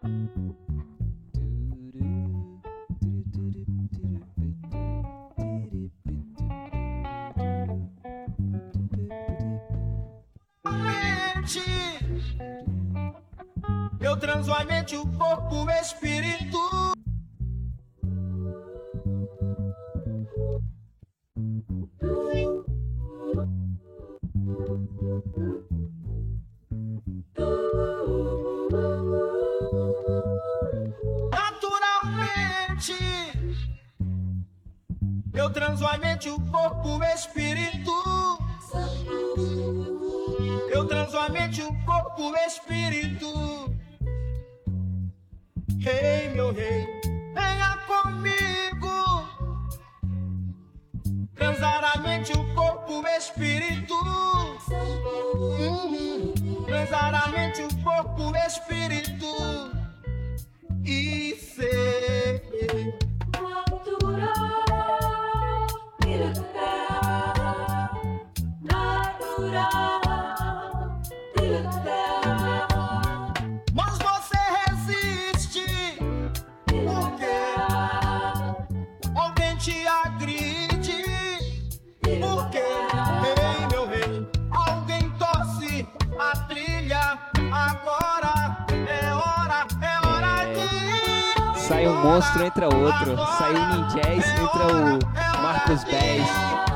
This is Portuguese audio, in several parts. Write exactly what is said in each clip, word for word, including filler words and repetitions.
Eu transo a mente, o corpo, o espírito. Naturalmente, eu transo a mente, o corpo, o espírito. Eu transo a mente, o corpo, o espírito. Rei, meu rei, venha comigo. Transar a mente, o corpo, o espírito. Uhum. Transar a mente, o corpo, o espírito. E ser natural, natural. Mas você resiste, porque alguém te agride, porque, rei, meu rei, alguém torce a trilha. Agora é hora, é hora de sai um monstro, entra outro. Sai o Ninjaz, entra o Marcos Bez.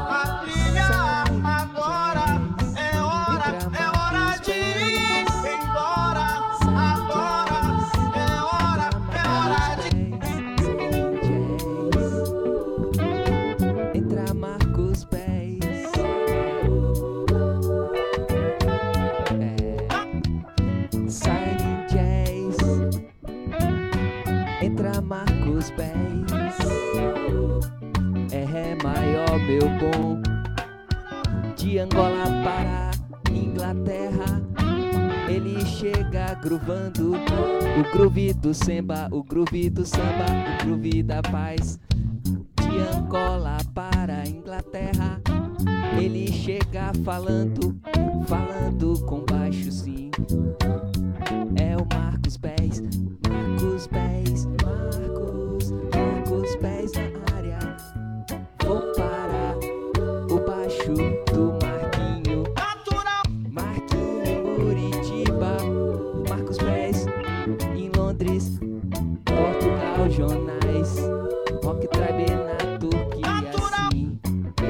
É maior, meu bom, de Angola para Inglaterra. Ele chega groovando o groove do samba, o groove do samba, o groove da paz. De Angola para Inglaterra, ele chega falando, falando com baixo sim. É o Marcos Bez, Marcos Bez, Marcos, Marcos Bez na área. Vou para o baixo do Marquinho, Marquinho Muritiba, Marcos Bez em Londres, Portugal, Jonais, Rock Tribe na Turquia, assim é.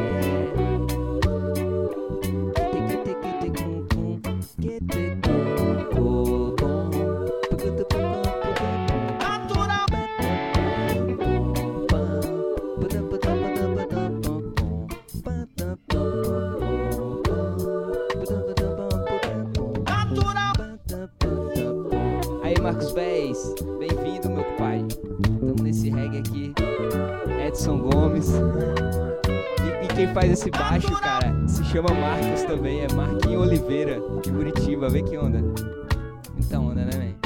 Teque, teque, teque, tum, tum, que te tum, tum, bom, pucu, tu, pum, Marcos Bez, bem-vindo, meu pai. Estamos nesse reggae aqui. Edson Gomes. E, e quem faz esse baixo, cara, se chama Marcos também. É Marquinho Oliveira, de Curitiba. Vê que onda. Muita onda, né, velho?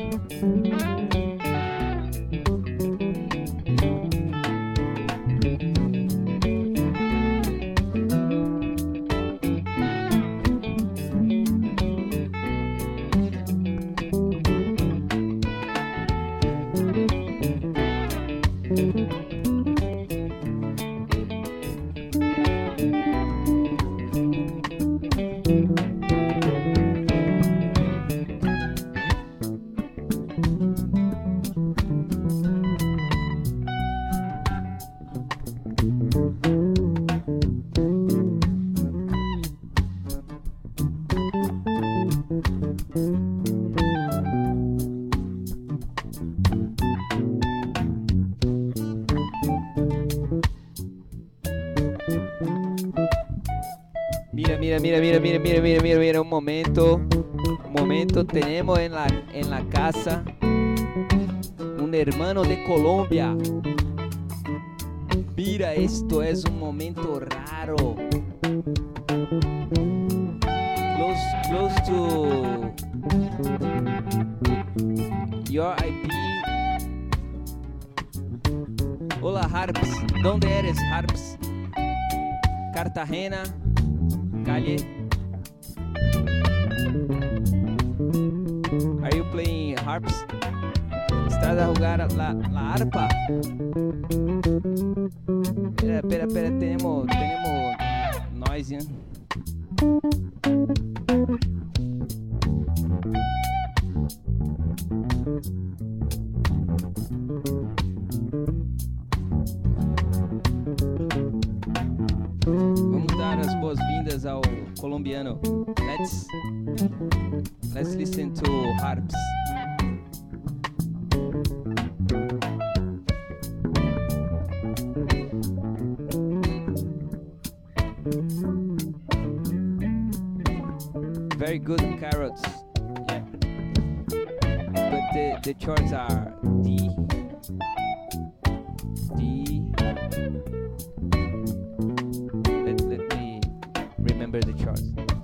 Mira, mira, mira, mira, mira, mira, mira, mira, mira, un momento, un momento, tenemos en la, en la casa un hermano de Colombia. Mira, esto es un momento raro. Close, close to your I P. Hola, Harps. ¿Dónde eres, Harps? Cartagena. Calle. Are you playing harps? ¿Estás a jugar la, la arpa? Espera, espera, espera, tenemos, tenemos noise, ¿eh? Vamos dar as boas-vindas ao colombiano. Let's let's listen to harps. Very good carrots. Yeah. But the the chords are D, D. Let, let me remember the chords.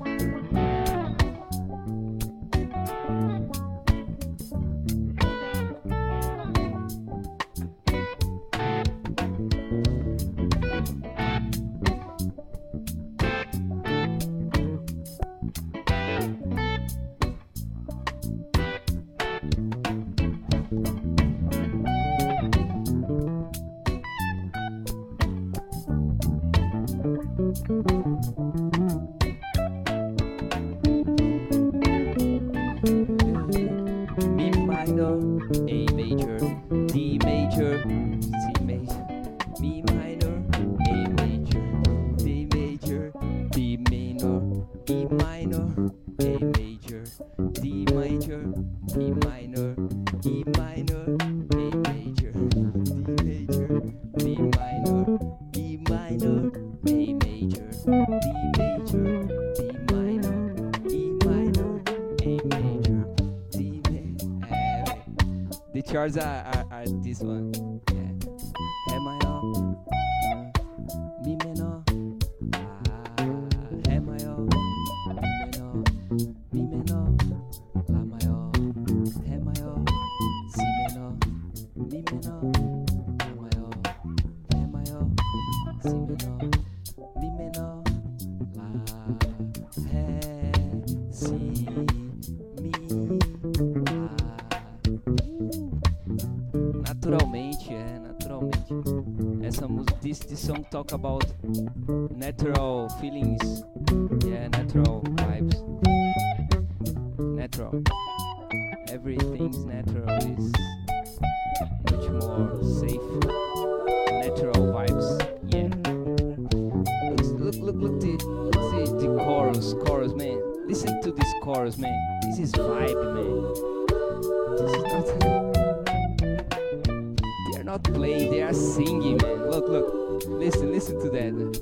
Mi minor, A major, D major, C major, Mi minor, A major, D major, B minor, E minor, A major, D major, E minor, E minor, A major, D major, B minor, E minor, A major, D major, B minor, E minor, A major, D major. Uh, the chords are, are, are this one. Yeah. Ré maior, uh, Mi menor, ah, Ré maior, Mi menor, Mi menor, Lá maior, Ré maior, Si menor, Mi menor, Lá maior, Ré maior, Si menor, Mi menor, Lá, Ré, Si, Mi, Lá. Naturalmente, é, naturalmente. Essa música, this, this song talk about natural feelings, yeah, natural vibes, natural. Everything's natural is much more safe. Natural vibes, yeah. Look, look, look, look, the, the, the chorus, chorus, man. Listen to this chorus, man. This is vibe, man. This is not. They are not playing, they are singing, man. Look, look. Listen, listen to that, man.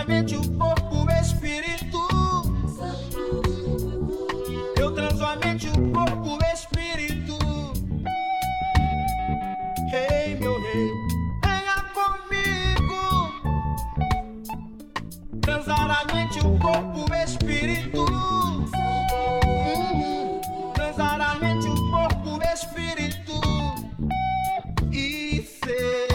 a mente, o corpo, o espírito. Eu transo a mente, o corpo, o espírito. Rei, meu rei, venha comigo. Transar a mente, o corpo, o espírito. Transar a mente, o corpo, o espírito. E ser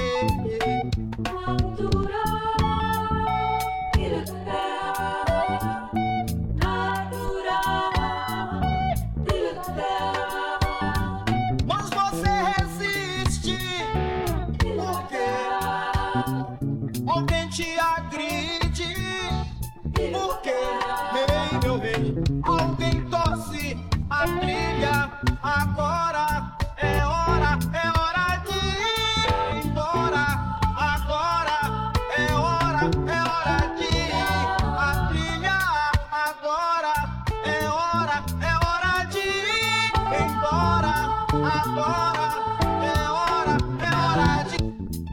alguém te agride, porque, rei, meu rei, alguém torce a trilha. Agora é hora, é hora de ir embora. Agora é hora, é hora de ir a trilha. Agora é hora, é hora de ir embora. Agora é hora, é hora de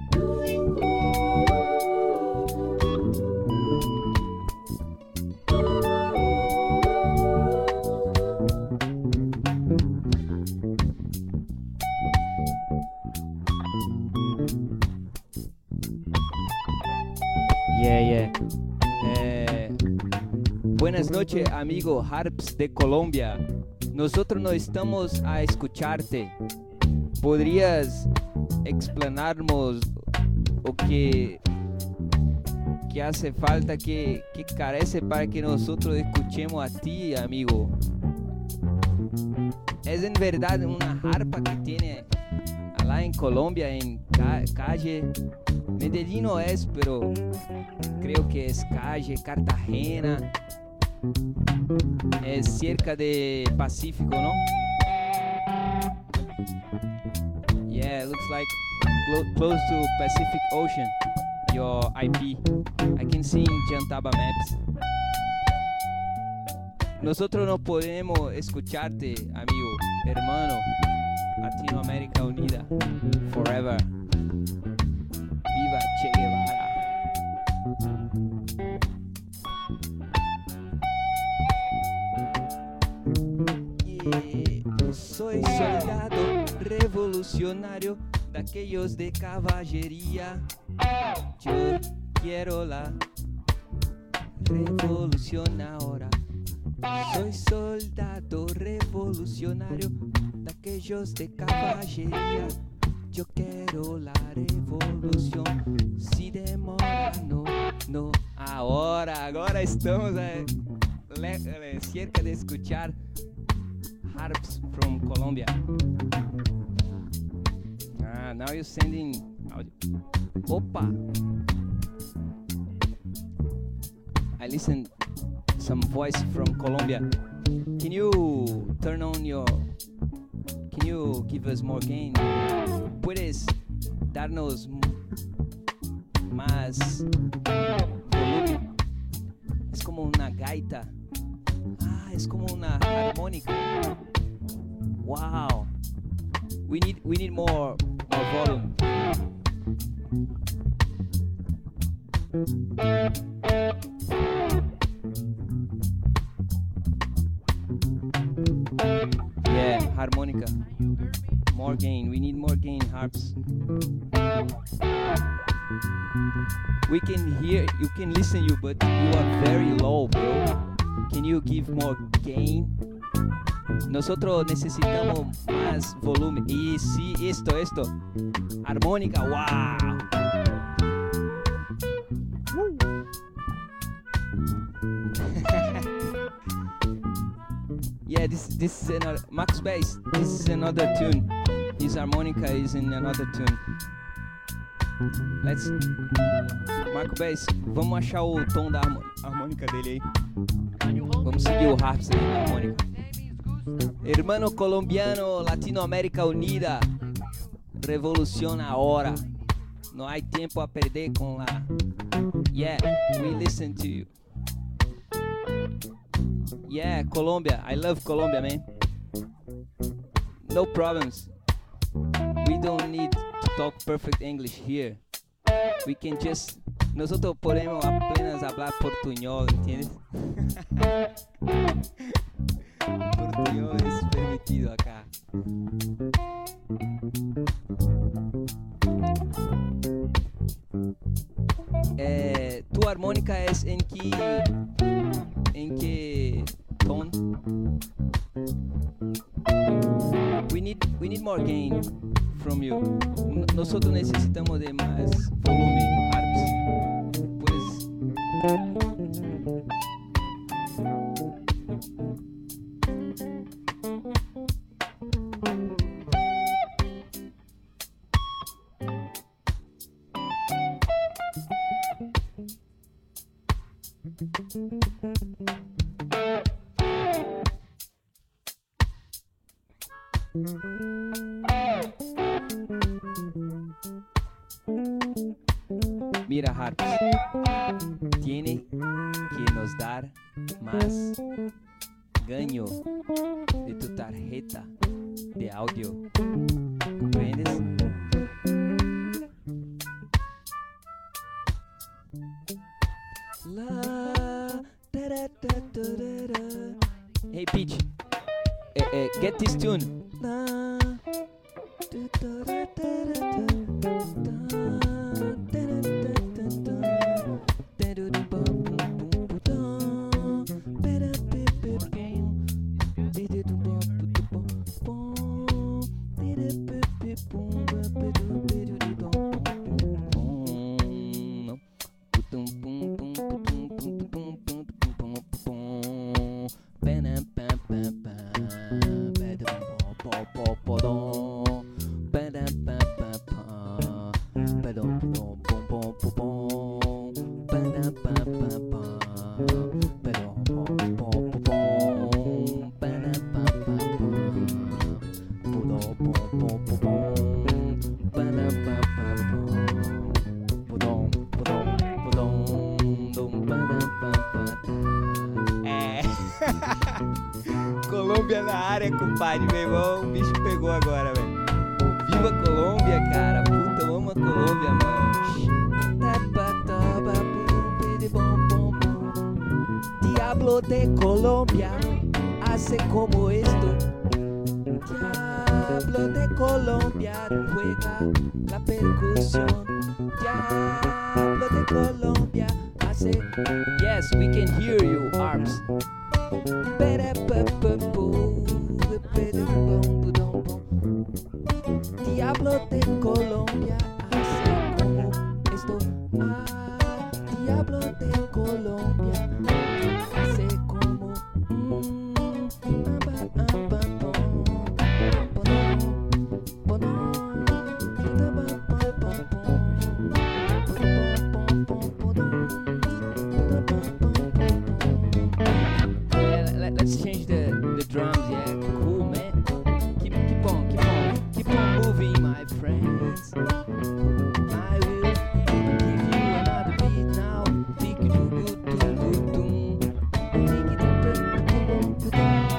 Yeah, yeah. Eh, buenas noches, amigo Harps de Colombia. Nosotros no estamos a escucharte. ¿Podrías explanarnos o que, que hace falta, que, que carece para que nosotros escuchemos a ti, amigo? Es en verdad una harpa que tiene allá en Colombia, en ca- calle. Medellín no es, pero creo que es calle, Cartagena. Es cerca de Pacífico, ¿no? Yeah, it looks like clo- close to Pacific Ocean, your I P. I can see in Jantaba Maps. Nosotros no podemos escucharte, amigo, hermano. Latinoamérica Unida, forever. Viva Che Guevara. Yeah. Soy soldado revolucionario de aquellos de caballería. Yo quiero la revolución ahora. Soy soldado revolucionario de aquellos de caballería. Yo quiero la revolución. Si demora, no, no. Ahora, agora estamos eh, le, le, cerca de escuchar harps from Colombia. Ah, now you're sending audio. Opa! I listen some voice from Colombia. Can you turn on your... Can you give us more gain? ¿Puedes darnos más volumen? Es como una gaita. Ah, es como una armónica. Wow. We need we need more more volume. Yeah, harmonica. More gain. We need more gain, harps. We can hear, you can listen you, but you are very low, bro. Can you give more gain? Nosotros necesitamos más volumen. Y sí, esto, esto. Armónica, wow. Yeah, this this is another Max Bass. This is another tune. His harmonica is in another tune. Let's Marco Bass, vamos achar o tom da harmo- harmônica dele aí. Vamos seguir o harps aí na harmônica. Hermano colombiano, Latinoamérica Unida. Revolución ahora. No hay tiempo a perder con la. Yeah, we listen to you. Yeah, Colombia. I love Colombia, man. No problems. We don't need to talk perfect English here. We can just Nosotros podemos apenas hablar portuñol, ¿entiendes? Portuñol es permitido acá. Eh, ¿Tu armónica es en qué, en qué ton? We need, we need more gain from you. N- nosotros necesitamos de más volumen, harps. Pues mira, harps, tiene que nos dar más ganho de tu tarjeta de audio. ¿Comprendes? La, da, da, da, da, da. Hey Peach, eh, eh, get this tune. La, da, da, da, da, da, Colômbia na área, compadre, meu irmão, o bicho pegou agora, velho. Viva Colômbia, cara, puta, eu amo a Colômbia, mano. Diablo de Colombia, hace como esto. Diablo de Colombia, juega la percusión. Diablo de Colombia, hace. Yes, we can hear you, arms. Diablo de Colombia, hace como esto. Ah, Diablo de Colombia, hace como. Mm, Let's change the, the drums, yeah. Cool, man. Keep, keep on, keep on, keep on moving, my friends. I will give you another beat now. Think you do good, do good, do. Think it up, do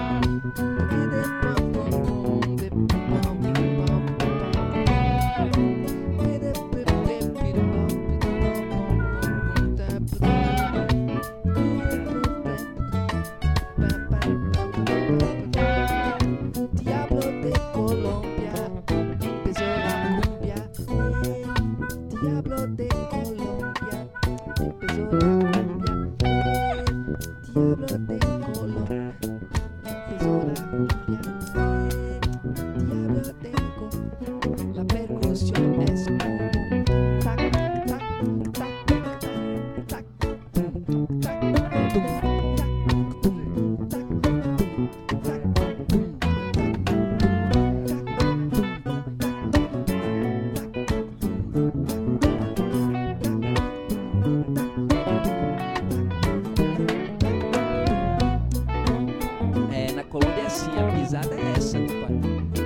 Diablo de Colombia, empezó la cumbia. Diablo de Colombia, empezó la cumbia. Diablo de Colombia, empezó la cumbia. Diablo de Colombia, la percusión es como tac, tac, tac, tac, tac, tum, tac, tum. É, na Colômbia é assim, a pisada é essa, compadre.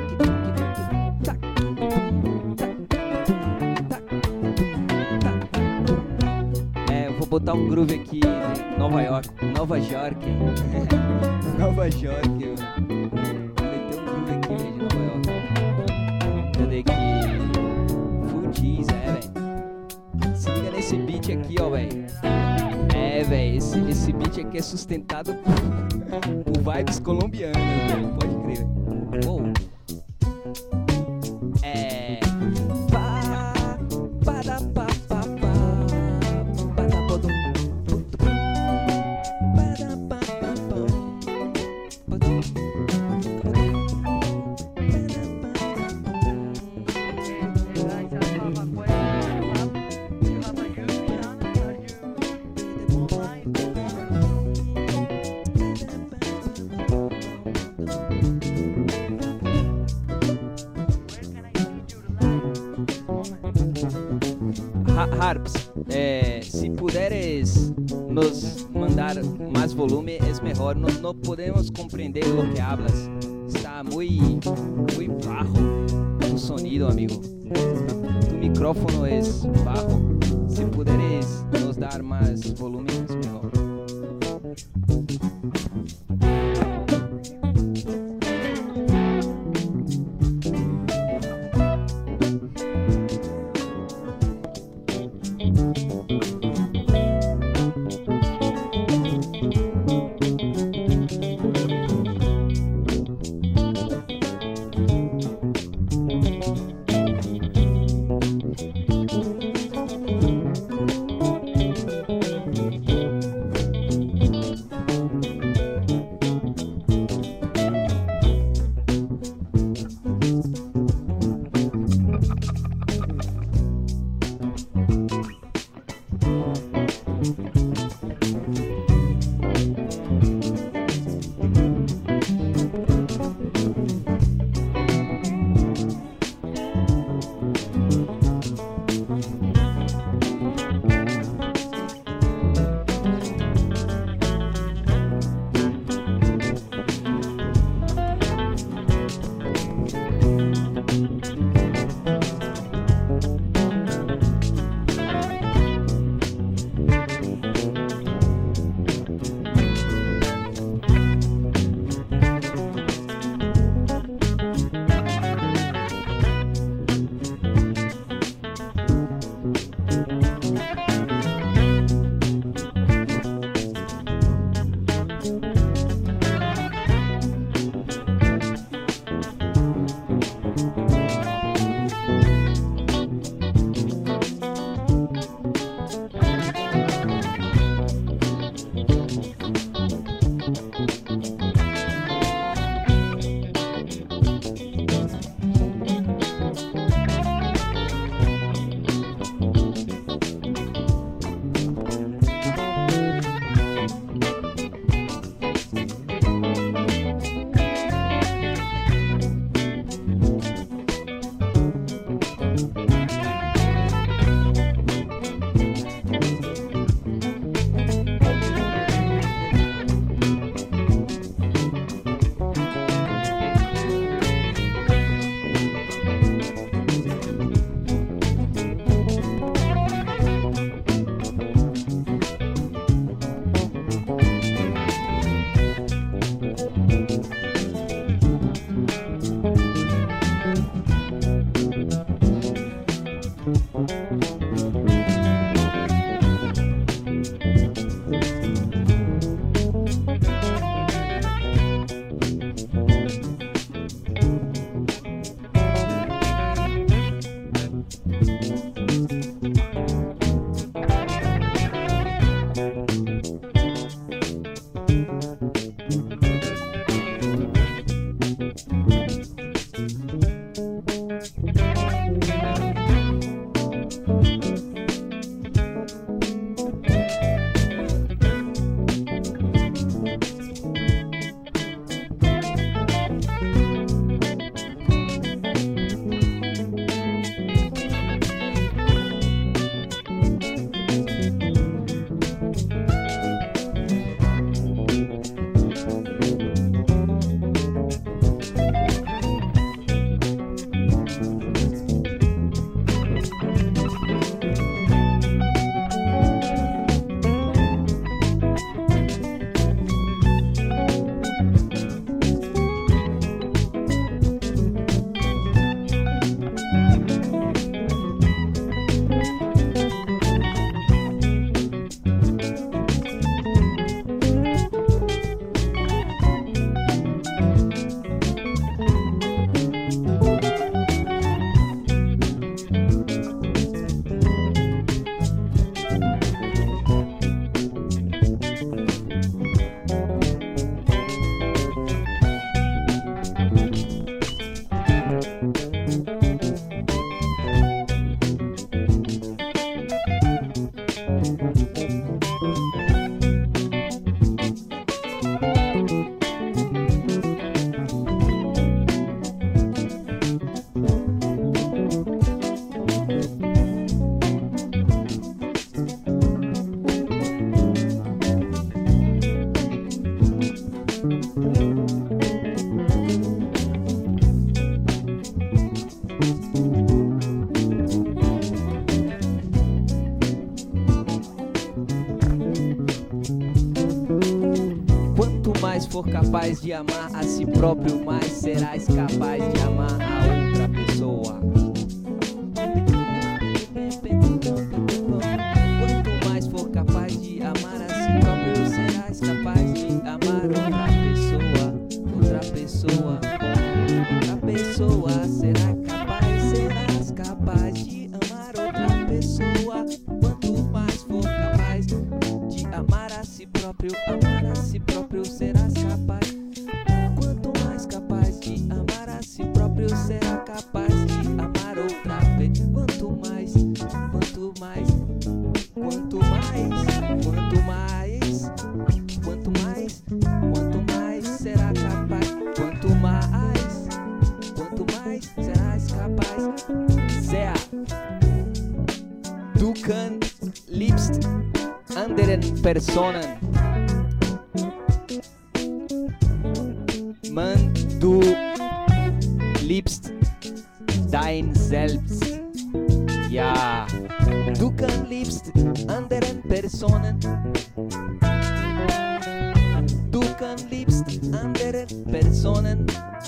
É, eu vou botar um groove aqui de Nova York, Nova York, Nova York, mano. Vou meter um groove aqui de Nova York. Cadê aqui? Full cheese, é, velho. Se liga nesse beat aqui, ó, velho. É, velho, esse, esse beat aqui é sustentado por, por vibes colombianas, velho. Pode crer. Uou. É. Pá, para, pá, pá, pá, para, podum, para, pá, pá, pá, podum, Harps, eh, si puderes nos mandar más volumen es mejor. No, no podemos comprender lo que hablas. Está muy, muy bajo tu sonido, amigo. Tu micrófono es bajo. Si puderes nos dar más volumen es mejor. for capaz de amar a si próprio, mais serás capaz de amar a outra pessoa. Quanto mais for capaz de amar a si próprio, serás capaz de amar outra pessoa. Outra pessoa, outra pessoa, será capaz, serás capaz de amar outra pessoa. Quanto mais for capaz de amar a si próprio, amar a si próprio, serás capaz. Quanto mais capaz de amar a si próprio, será capaz de amar outra vez. Quanto mais, quanto mais, quanto mais, quanto mais, quanto mais, quanto mais será capaz. Quanto mais, quanto mais serás capaz. Sehr. Du kann liebst anderen Personen. Man, du liebst dein Selbst. Ja, du kann liebst anderen Personen. Du kann liebst anderen Personen.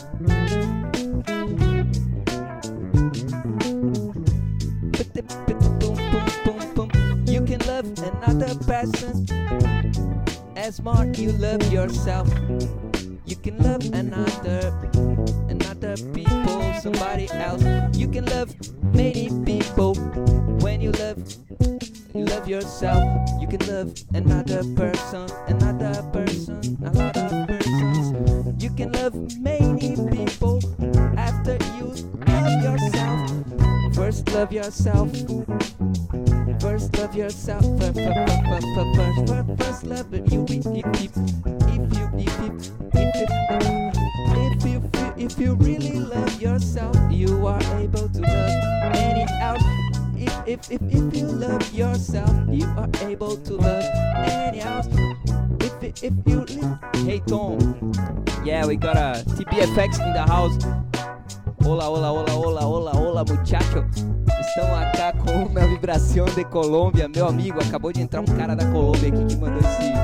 You can love another person as more you love yourself. You can love another, another people, somebody else. You can love many people when you love, you love yourself. You can love another person, another person, a lot of persons. You can love many people after you love yourself. First love yourself. First love yourself. First, first, first, first, first love you. If, if, if you, if, if, if, if, if you really love yourself, you are able to love any else. If, if, if, if you love yourself, you are able to love any else. If, if you live. Hey Tom, yeah, we got a T B F X in the house. Hola, hola, hola, hola, hola, hola, muchacho. Estão acá com uma vibração de Colômbia. Meu amigo, acabou de entrar um cara da Colômbia aqui que mandou esse...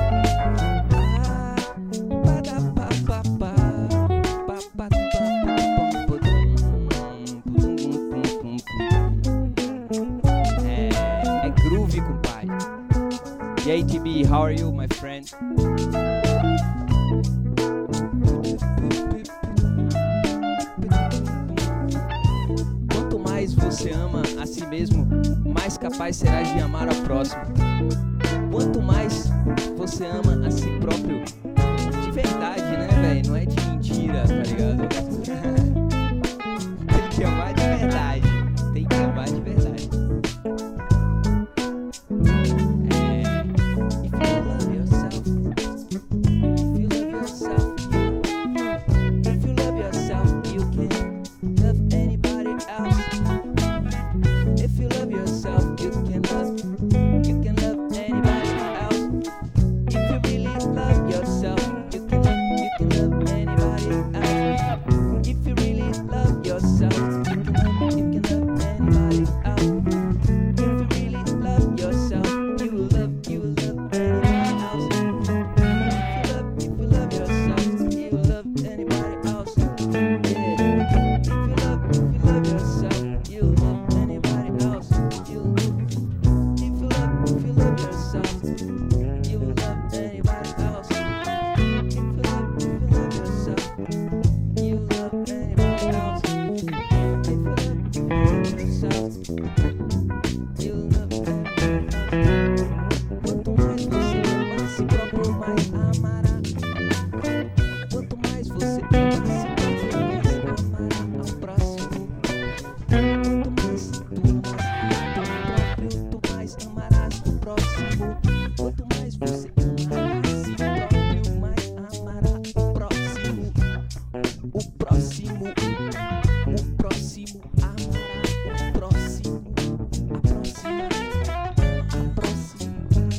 É, é groove, compadre. E aí, T B, how are you, my friend? Mais você ama a si mesmo, mais capaz serás de amar ao próximo. Quanto mais você ama a si próprio, de verdade, né, velho? Não é de mentira, tá ligado? Tem que amar de verdade. Tem que amar de verdade. É... If you love yourself, if you love yourself, if you love yourself, you can love anybody else. If you love yourself, you can love, you can love anybody else. If you really love yourself, you can love, you can love anybody else. If you really love yourself, you can love, you can love anybody else. If you really love yourself, you will love, you will love anybody else. If you love, if you love yourself, you will love anybody else. Yeah. If you love, if you love yourself, you will love anybody else. You, if you love, if you love yourself, you will love anybody else. If you love, if you love yourself, you will love anybody else. If you love, if you love yourself, you will love anybody else. Quanto mais você ama a si próprio, mais amará. Quanto mais você ama a si próprio, mais amará ao próximo. Quanto mais tu amas tu mais amarás o próximo. Quanto mais você amar a si próprio, mais amará o próximo. O próximo, o próximo amará o próximo. A próxima, a próxima.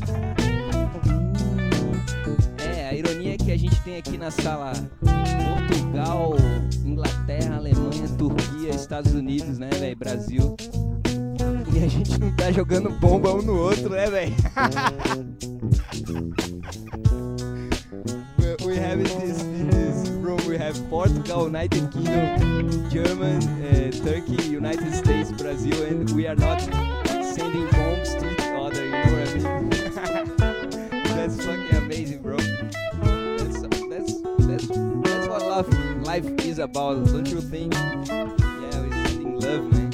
É, a ironia é que a gente tem aqui na sala Portugal, Inglaterra, Alemanha, Turquia, Estados Unidos, né, velho, Brasil. E a gente não tá jogando bomba um no outro, né, velho? O we have in this, in this room, we have Portugal, United Kingdom, German, uh, Turkey, United States, Brazil, and we are not sending bombs to each other, you know what I mean? That's fucking amazing, bro. That's, that's, that's, that's what love, life is about, don't you think? Yeah, we're sending love, man.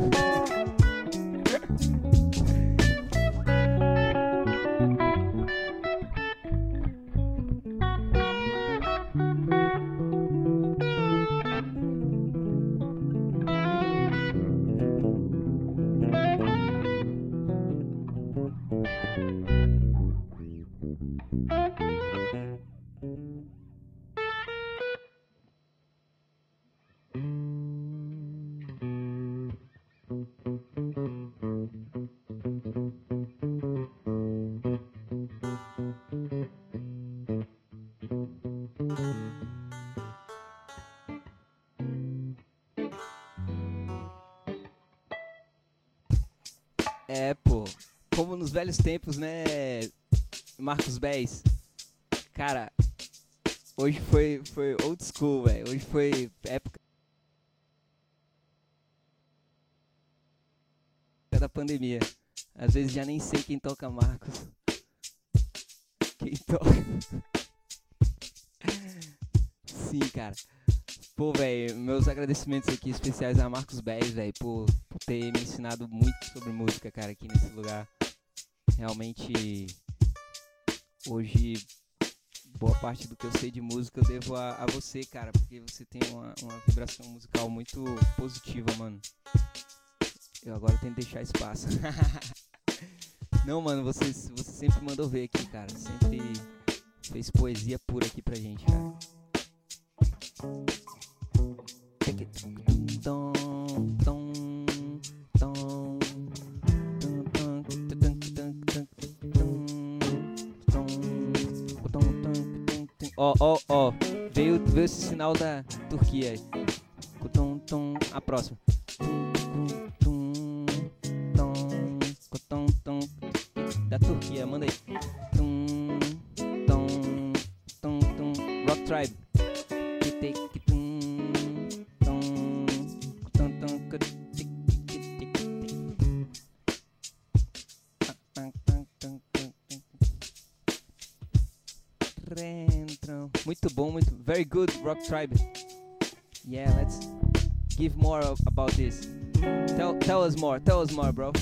É, pô, como nos velhos tempos, né, Marcos Béis? Cara, hoje foi, foi old school, velho. Hoje foi época da pandemia. Às vezes já nem sei quem toca Marcos. Quem toca? Sim, cara. Pô, velho, meus agradecimentos aqui especiais a Marcos Béis, velho, por, por ter me ensinado muito sobre música, cara, aqui nesse lugar. Realmente, hoje, boa parte do que eu sei de música eu devo a, a você, cara, porque você tem uma, uma vibração musical muito positiva, mano. Eu agora tenho que deixar espaço. Não, mano, você, você sempre mandou ver aqui, cara. Sempre fez poesia pura aqui pra gente, cara. Ó, ó, ó, veio, veio esse sinal da Turquia aí. A próxima. Da Turquia, manda aí. Rock Tribe. Muito bom, muito very good, Rock Tribe. Yeah, let's give more about this. Tell tell us more, tell us more, bro.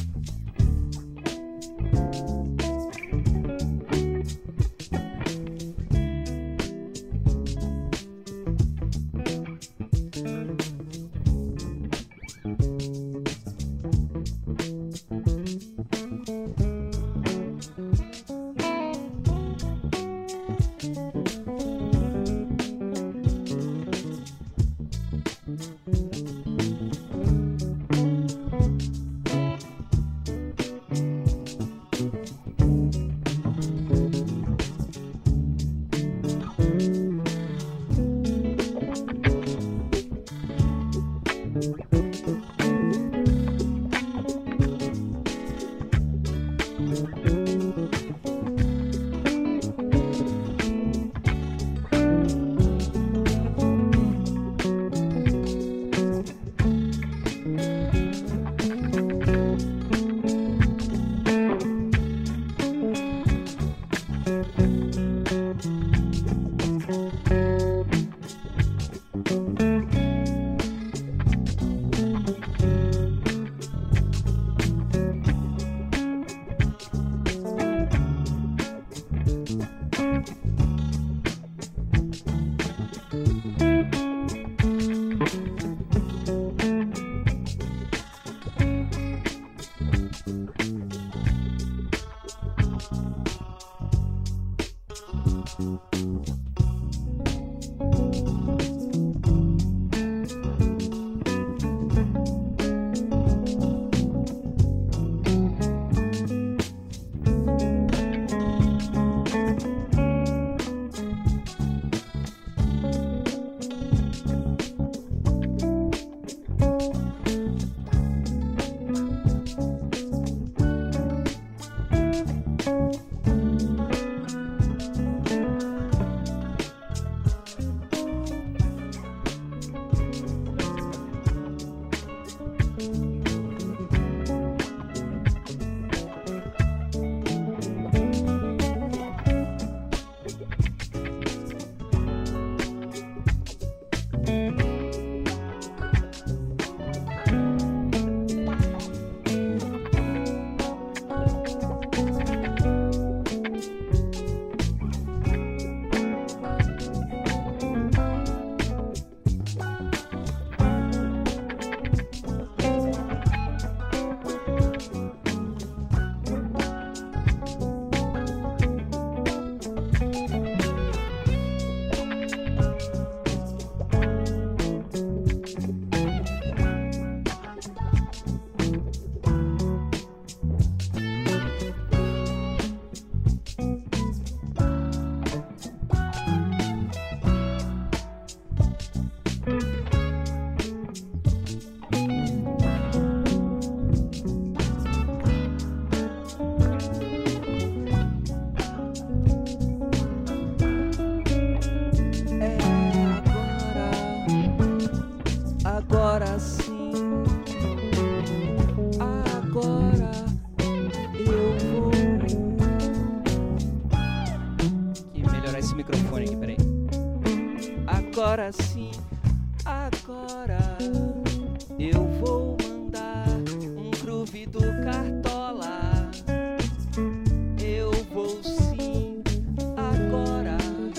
do Cartola. Eu vou sim agora.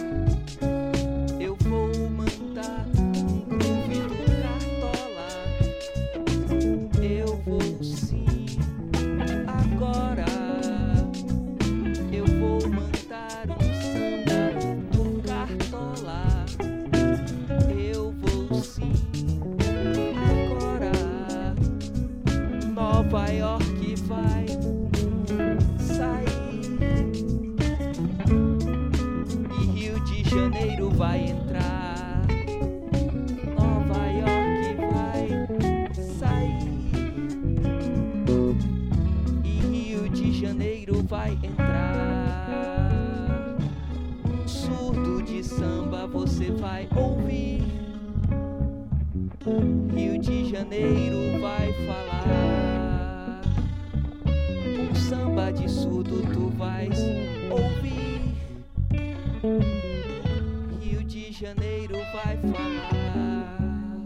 Eu vou mandar um groove do Cartola. Eu vou sim agora. Eu vou mandar um samba do Cartola. Eu vou sim agora. Nova York vai sair e Rio de Janeiro vai entrar. Nova York vai sair e Rio de Janeiro vai entrar. Um surdo de samba você vai ouvir. Rio de Janeiro vai falar. Um samba de surdo tu vais ouvir. Rio de Janeiro vai falar.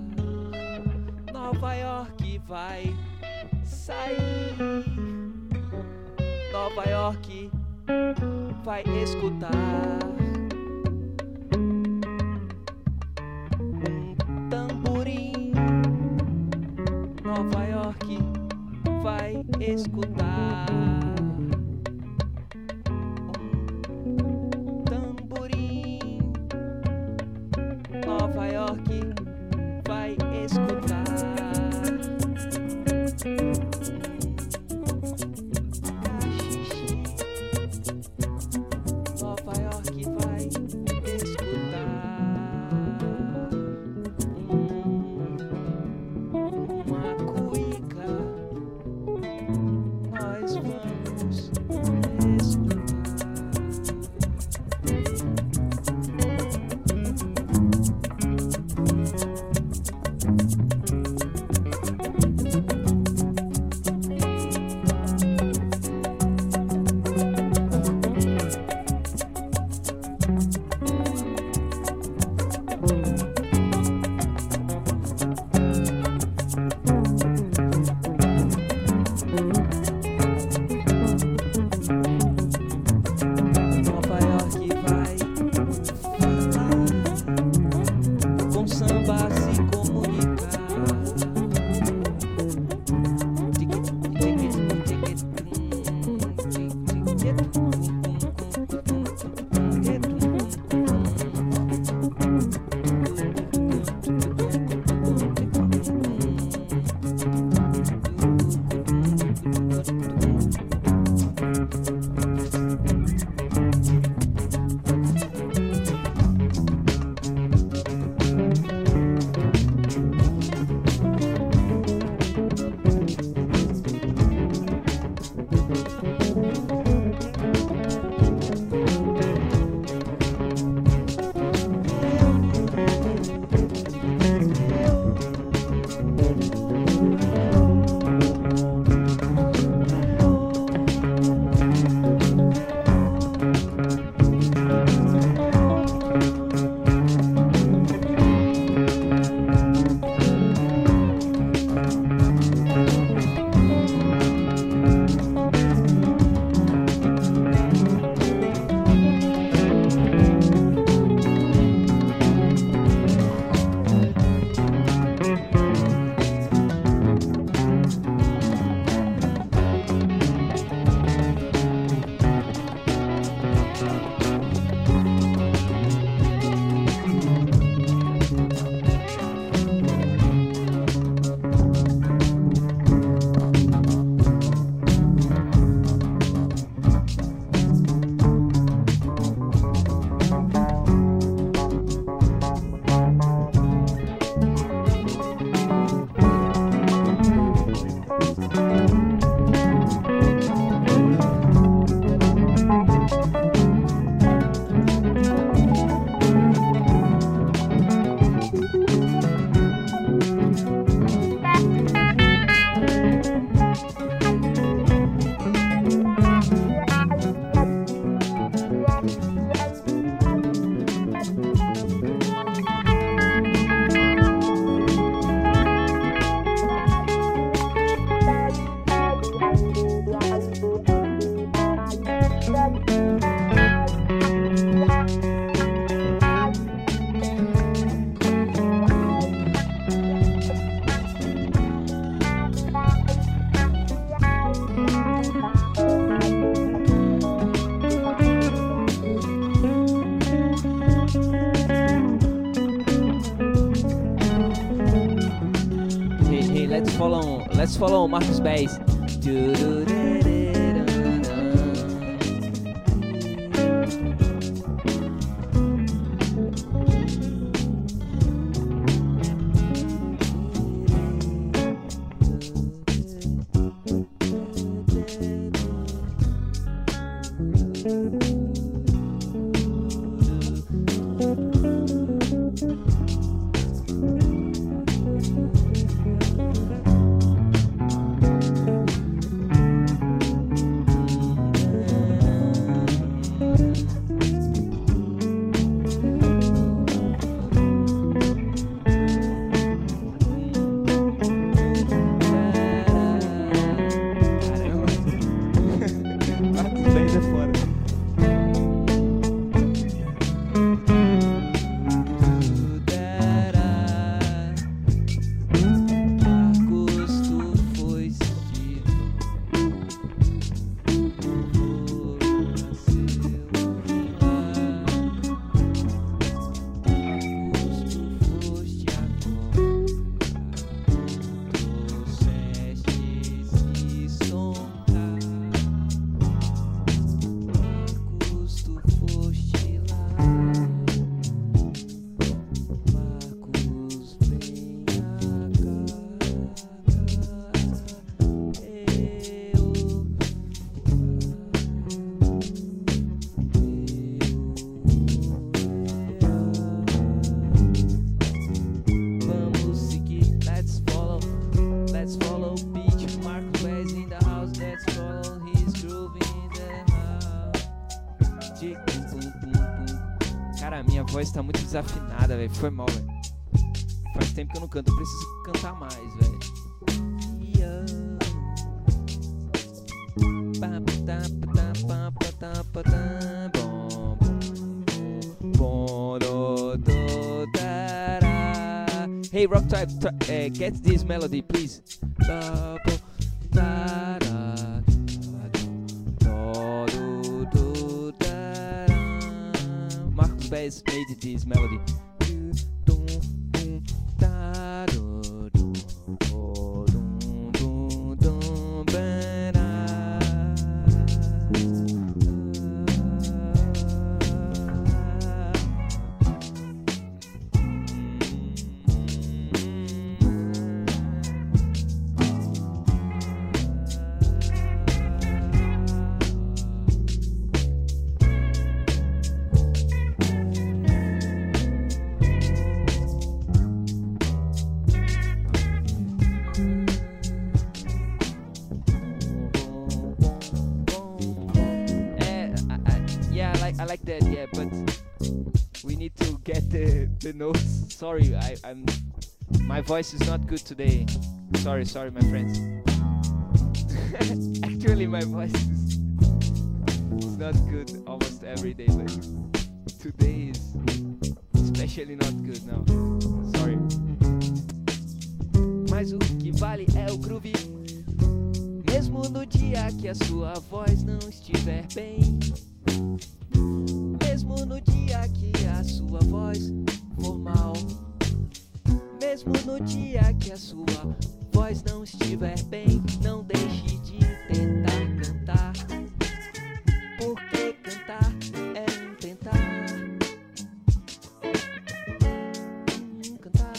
Nova York vai sair. Nova York vai escutar. Um tamborim. Nova York vai escutar. Um tamborim. Nova York vai escutar. Nova York vai escutar. Uma cuíca nós vamos follow, let's follow Marcos Bass. Voz tá muito desafinada, velho. Foi mal, velho. Faz tempo que eu não canto, eu preciso cantar mais, velho. Hey, Rock Type, uh, get this melody, please. Bass made this melody. I like that, yeah, but we need to get the, the notes. Sorry, I, I'm my voice is not good today. Sorry, sorry, my friends. Actually, my voice is, is not good almost every day, but today is especially not good now. Sorry. Mas o que vale é o groove. Mesmo no dia que a sua voz não estiver bem. Mesmo no dia que a sua voz for mal. Mesmo no dia que a sua voz não estiver bem, não deixe de tentar cantar. Porque cantar é um tentar. Cantar.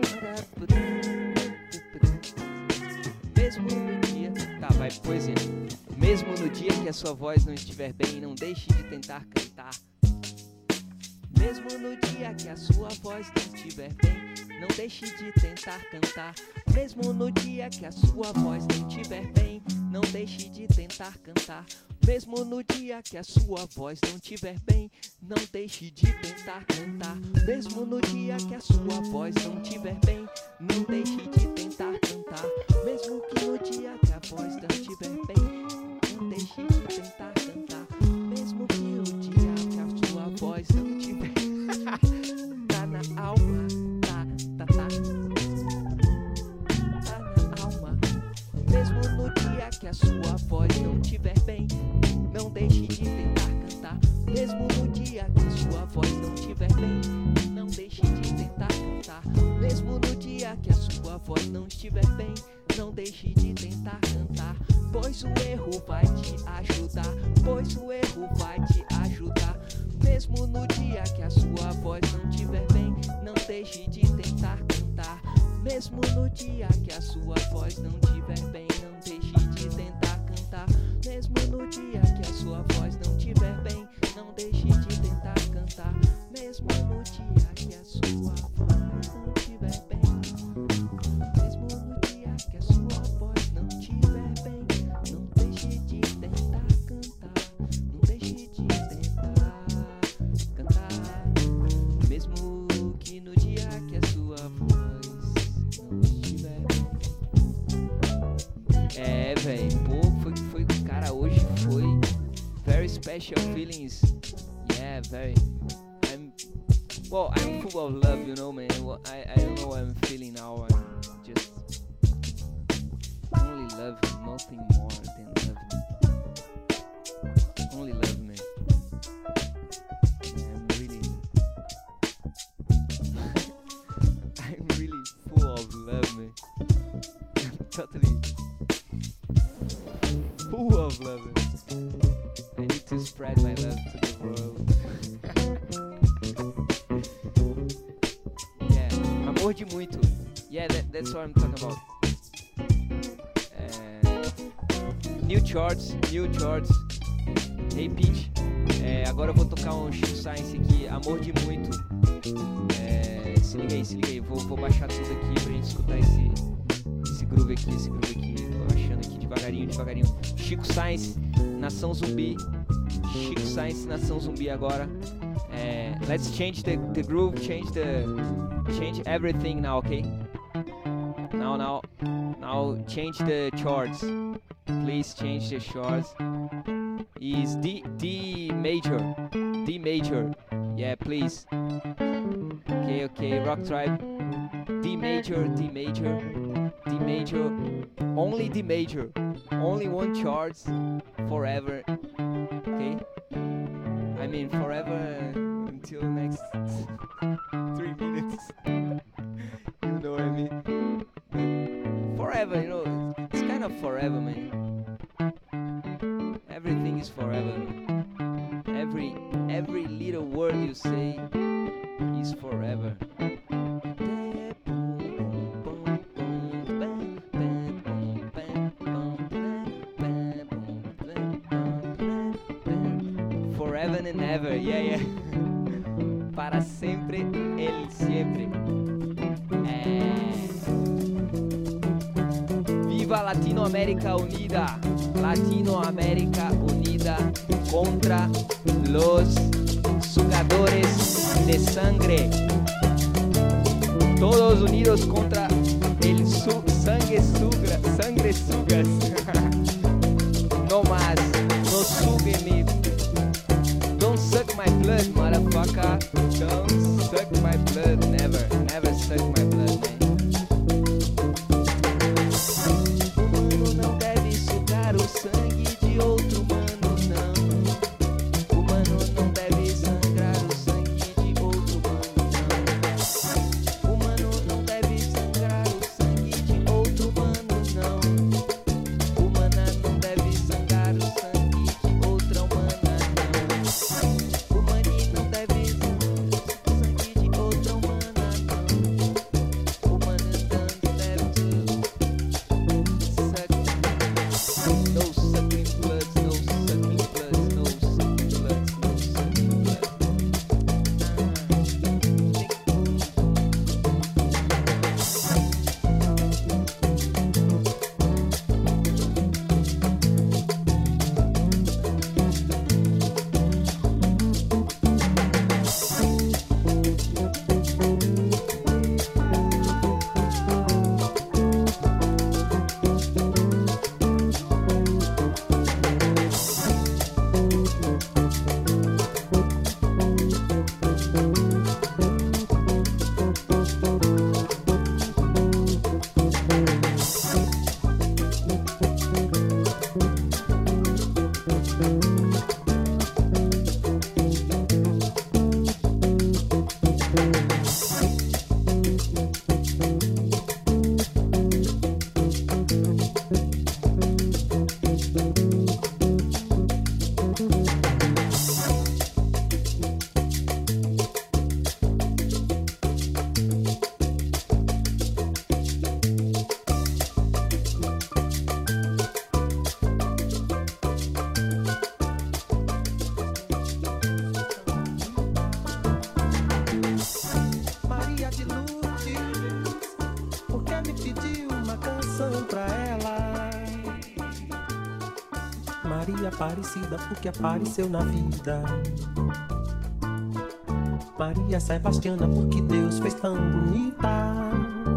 Mesmo no dia. Tá, vai, poesia. Mesmo no dia que a sua voz não estiver bem, não deixe de tentar cantar. Mesmo no dia que a sua voz não estiver bem, não deixe de tentar cantar. Mesmo no dia que a sua voz não estiver bem, não deixe de tentar cantar. Mesmo no dia que a sua voz não estiver bem, não deixe de tentar cantar. Mesmo no dia que a sua voz não estiver bem, não deixe de tentar cantar. Mesmo que no dia que a voz não estiver bem, não deixe de tentar cantar. Mesmo que o dia que a sua voz não estiver tá na alma, tá, tá, tá tá na alma. Mesmo no dia que a sua voz não estiver bem, não deixe de tentar cantar. Mesmo no dia que a sua voz não estiver bem, não deixe de tentar cantar. Mesmo no dia que a sua voz não estiver bem, não Pois o erro vai te ajudar, pois o erro vai te ajudar. Mesmo no dia que a sua voz não estiver bem, não deixe de tentar cantar. Mesmo no dia que a sua voz não estiver bem, não deixe de tentar cantar. Mesmo no dia que a sua voz não estiver bem, não deixe de tentar cantar. Mesmo no dia que a sua voz não estiver bem, mesmo no dia que a sua voz não estiver bem, não deixe de tentar cantar. Não deixe de tentar cantar. Mesmo que no dia que a sua voz não estiver bem. É, velho, pô, foi, foi, cara, hoje foi very special feelings. Yeah, very. I'm, well, I'm full of love, you know, man. Well, I, I don't know what I'm feeling now. I'm just only love, nothing more than love. Only love, man. I'm really, I'm really full of love, man. I'm totally full of love, man. I need to spread my love to the world. Yeah, amor de muito. Yeah, that, that's what I'm talking about. Uh, new charts, new charts. Hey Peach, é, agora eu vou tocar um Chico Science aqui, amor de muito. É, se liga aí, se liga aí, vou, vou baixar tudo aqui pra gente escutar esse, esse groove aqui, esse groove aqui. Tô achando aqui devagarinho, devagarinho. Chico Science, Nação Zumbi. Chico Science, Nação Zumbi agora. É, let's change the, the groove, change the, change everything now, okay? Now, now, now change the charts. Please change the charts. Is D D major, D major, yeah, please. Okay, okay, Rock Tribe, D major, D major, D major, only D major, only one charts, forever. Okay, I mean forever until next three minutes. You know what I mean? But forever, you know, it's kind of forever, man. Everything is forever. Every every little word you say is forever. Forever and ever, yeah, yeah. Para sempre, el siempre. É... Viva Latinoamérica Unida! Latinoamérica Unida contra los sugadores de sangre. Todos unidos contra el su sangue sugra, sangre sugas. No más, no sugue mi. Don't suck my blood, motherfucker. Don't suck my blood, never, never suck my blood, man. O sangue de outro humano, não. O humano não deve sangrar o sangue de outro humano, não. O humano não deve sangrar o sangue de outro humano, não. O humana não deve sangrar o sangue de outra humana, não. O humani não deve sangrar o sangue de outra humana, não. O humano não deve no sucking blood, no sucking blood, no sucking blood, no sucking blood. Maria Aparecida porque apareceu na vida. Maria Sebastiana porque Deus fez tão bonita.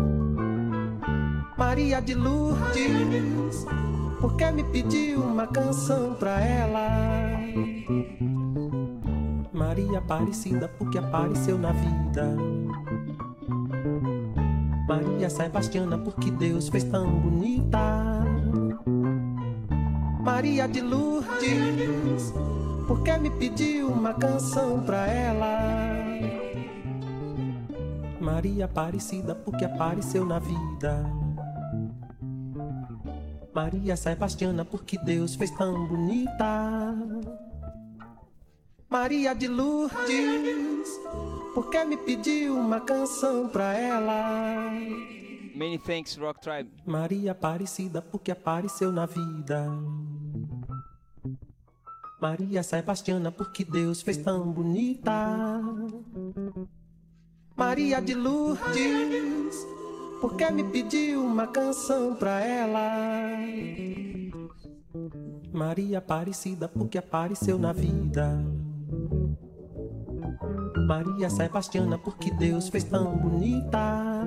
Maria de Lourdes porque me pediu uma canção pra ela. Maria Aparecida porque apareceu na vida. Maria Sebastiana porque Deus fez tão bonita. Maria de Lourdes porque me pediu uma canção pra ela. Maria Aparecida porque apareceu na vida. Maria Sebastiana porque Deus fez tão bonita. Maria de Lourdes porque me pediu uma canção pra ela. Many thanks, Rock Tribe. Maria Aparecida porque apareceu na vida. Maria Sebastiana porque Deus fez tão bonita. Maria de Lourdes porque me pediu uma canção pra ela. Maria Aparecida porque apareceu na vida. Maria Sebastiana porque Deus fez tão bonita.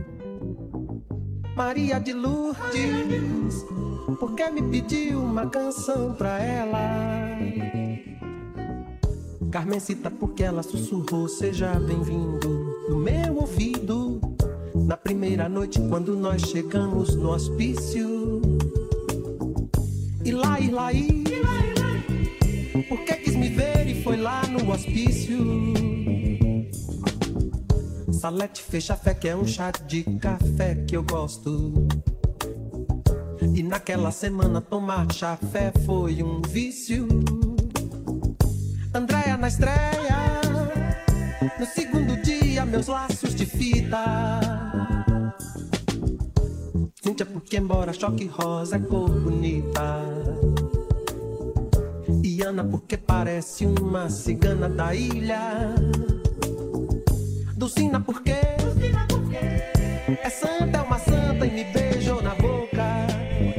Maria de Lourdes porque me pediu uma canção pra ela. Carmencita porque ela sussurrou seja bem-vindo no meu ouvido. Na primeira noite quando nós chegamos no hospício. E lá, e lá, e porque quis me ver e foi lá no hospício. Salete fecha fé que é um chá de café que eu gosto. E naquela semana tomar chafé foi um vício. Andréia na estreia, no segundo dia meus laços de fita. Cíntia porque embora choque rosa é cor bonita. E Ana porque parece uma cigana da ilha. Dulcina porque é santa, é uma santa e me beijou na boca.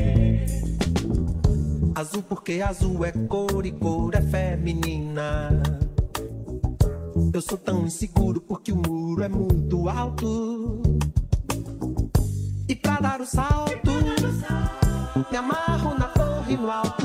Azul porque azul é cor e cor é feminina. Eu sou tão inseguro porque o muro é muito alto. E pra dar o salto, me amarro na torre no alto.